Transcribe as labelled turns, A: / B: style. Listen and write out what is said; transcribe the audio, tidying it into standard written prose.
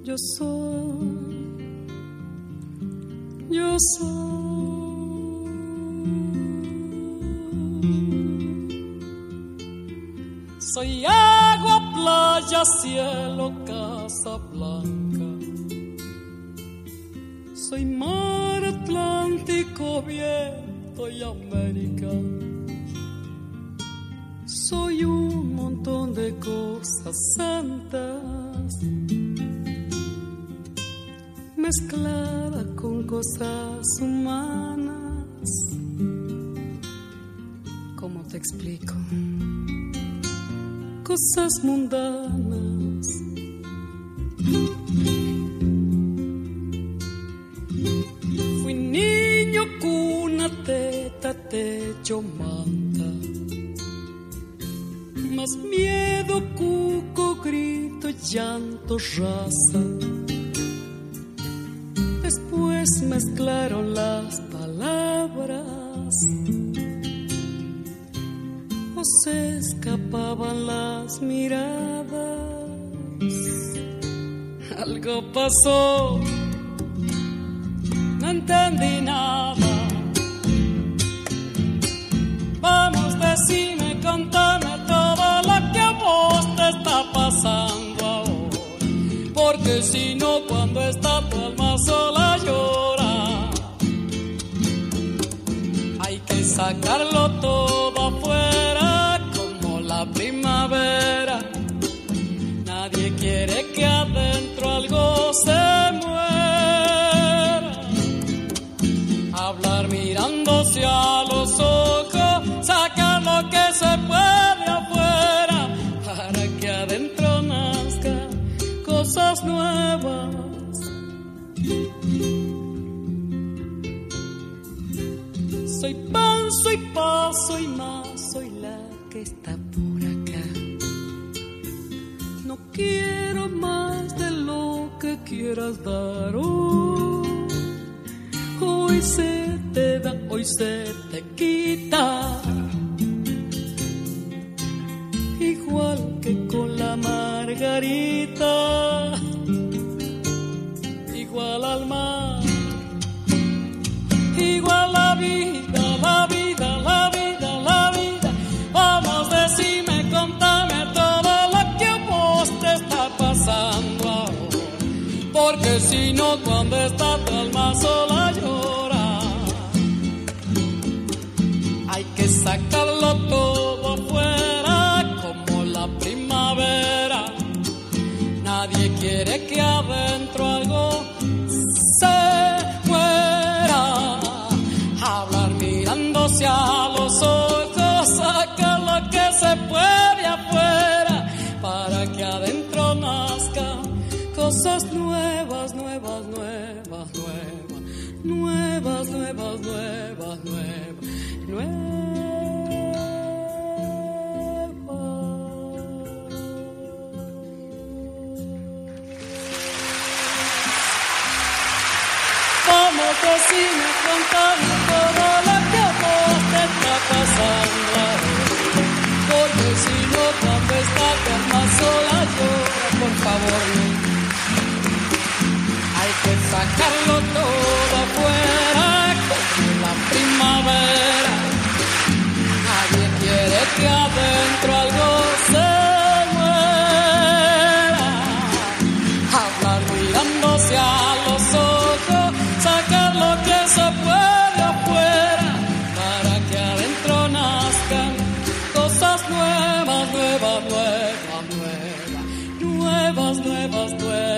A: Yo soy agua, playa, cielo, casa blanca. Soy mar Atlántico, viento y América. Soy un montón de cosas santas mezclada con cosas humanas. ¿Cómo te explico? Cosas mundanas. Fui niño, cuna, teta, techo, manta. Más miedo, cuco, grito, llanto, raza. Después mezclaron las palabras o se escapaban las miradas. Algo pasó, no entendí nada. Vamos, decime, contame todo lo que a vos te está pasando ahora, porque si no, cuando está tu alma sola llora. Hay que sacarlo todo afuera como la primavera. Nadie quiere que adentro algo se muera. Hablar mirándose a los ojos, sacar lo que se puede afuera, para que adentro nazcan cosas nuevas. Soy pan, soy paz, soy más, soy la que está por acá. No quiero más de lo que quieras dar hoy. Hoy se te da, hoy se te quita. Igual que con la margarita, igual al mar, igual la vida, la vida, la vida, la vida. Vamos, decime, contame todo lo que a vos te está pasando ahora, porque si no, cuando está tu alma sola llora. Hay que sacarlo todo afuera como la primavera. Nadie quiere que adentro algo se muera. Hablar mirándose a los ojos, sacar lo que se puede afuera, para que adentro nazcan cosas nuevas, nuevas, nuevas, nuevas, nuevas, nuevas, nuevas, nuevas, nuevas. Vamos, decime, contame todo lo que a vos te está pasando, porque si no, cuando está tu alma sola llora, por favor. Hay que sacarlo todo afuera como la primavera. Nadie quiere que adentro algo se muera. Hablar mirándose a los ojos, sacar lo que se puede afuera, para que adentro nazcan cosas nuevas, nuevas, nuevas, nuevas, nuevas, nuevas, nuevas.